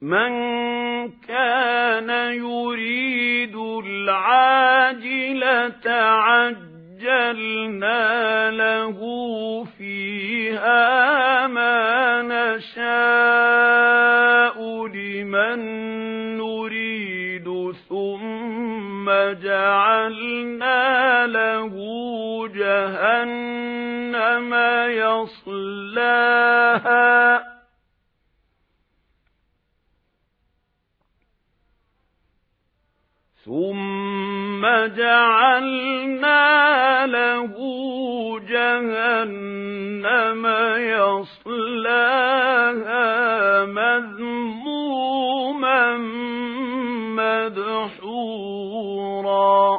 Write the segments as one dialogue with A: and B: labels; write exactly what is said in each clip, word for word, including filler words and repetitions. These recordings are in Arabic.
A: مَنْ كَانَ يُرِيدُ الْعَاجِلَةَ عَجَّلْنَا لَهُ فِيهَا مَا نَشَاءُ لِمَن نُّرِيدُ ثُمَّ جَعَلْنَا لَهُ جَهَنَّمَ يَصْلَاهَا ثُمَّ جَعَلْنَا لَهُ جَهَنَّمَ يَصْلَاهَا مَذْمُومًا مَّدْحُورًا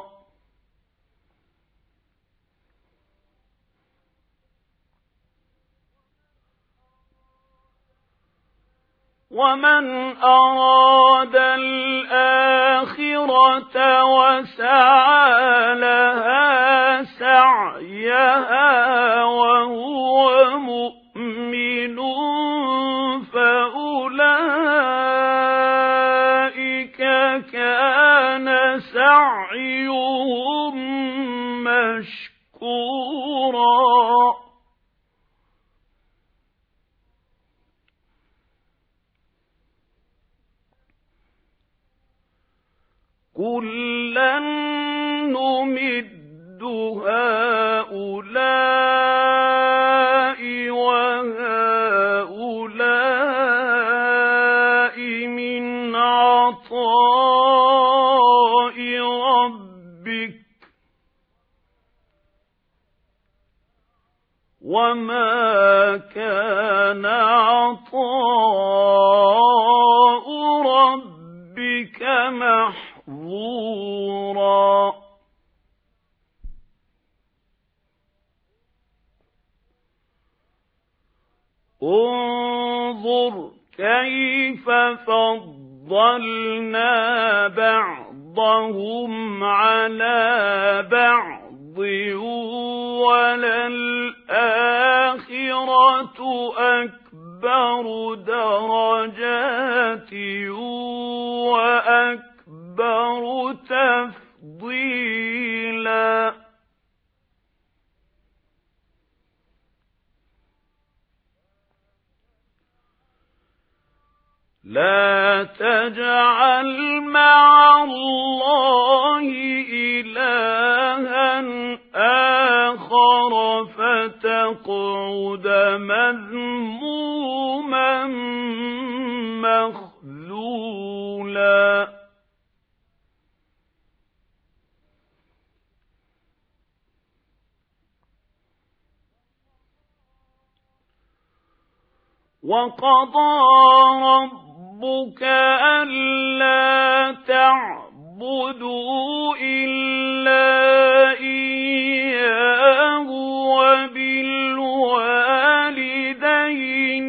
A: وَمَنْ أَرَادَ الْآخِرَةَ وَسَعَىٰ لَهَا سَعْيَهَا وَهُوَ مُؤْمِنٌ فَأُولَٰئِكَ كَانَ سَعْيُهُم مَّشْكُورًا كُلًّا نُّمِدُّ هَٰؤُلَاءِ وَهَٰؤُلَاءِ مِنْ عَطَاءِ رَبِّكَ وَمَا كَانَ عَطَاءُ رَبِّكَ مَحْظُورًا انظُرْ كَيْفَ فَضَّلْنَا بَعْضَهُمْ عَلَى بَعْضٍ وَلَلْآخِرَةُ أَكْبَرُ دَرَجَاتٍ وَأَكْبَرُ تَفْضِيلًا لَا تَجْعَلْ مَعَ اللَّهِ إِلَٰهًا آخَرَ فَتَقْعُدَ مَذْمُومًا مَّخْذُولًا وَقَضَىٰ رَبُّكَ أَلَّا تَعْبُدُوا إِلَّا إِيَّاهُ وَبِالْوَالِدَيْنِ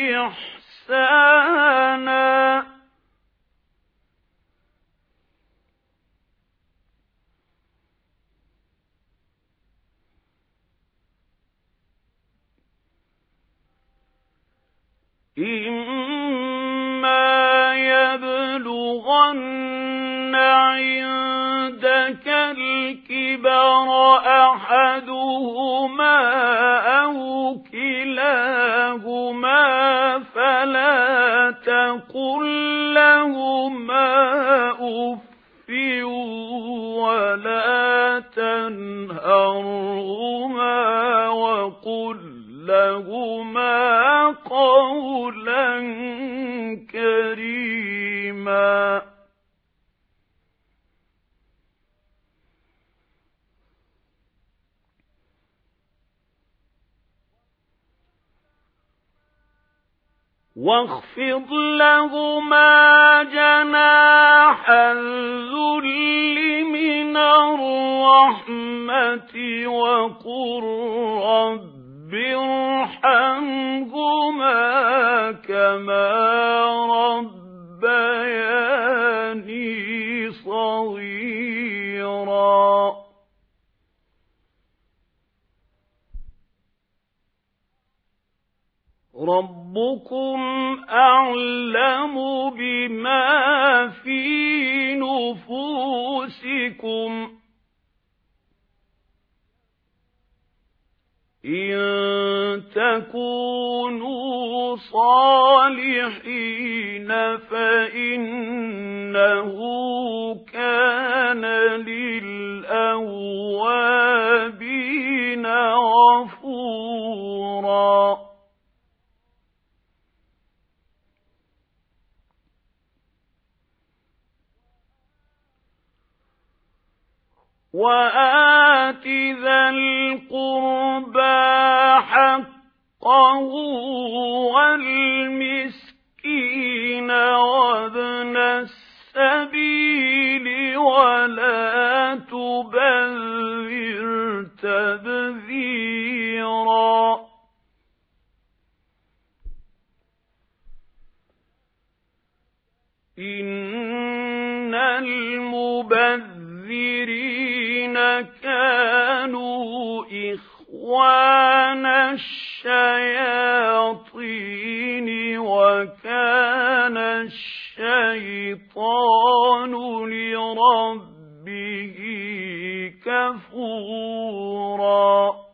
A: إِحْسَانًا إِمَّا يَبْلُغَنَّ عِندَكَ الْكِبَرَ أَحَدُهُمَا أَوْ كِلَاهُمَا فَلَا تَقُل لَّهُمَا أُفٍّ وَلَا تَنْهَرْهُمَا وَقُل لَّهُمَا قَوْلًا كَرِيمًا وَاخْفِضْ لَهُمَا جَنَاحَ الذُّلِّ مِنَ الرَّحْمَةِ وَقُل رَّبِّ ارْحَمْهُمَا كَمَا رَبَّيَانِي صَغِيرًا رَبُّ رَبُّكُمْ أَعْلَمُ بِمَا فِي نُفُوسِكُمْ إِن تَكُونُوا صَالِحِينَ فَإِنَّهُ كَانَ لِلْأَوَّابِينَ غَفُورًا وَآتِ ذَا الْقُرْبَى حَقَّهُ وَالْمِسْكِينَ وَابْنَ السَّبِيلِ وَلَا تُبَذِّرْ تَبْذِيرًا إِنَّ الْمُبَذِّرِينَ كَانُوا إِخْوَانَ الشَّيَاطِينِ وَكَانَ الشَّيْطَانُ لِرَبِّهِ كَفُورًا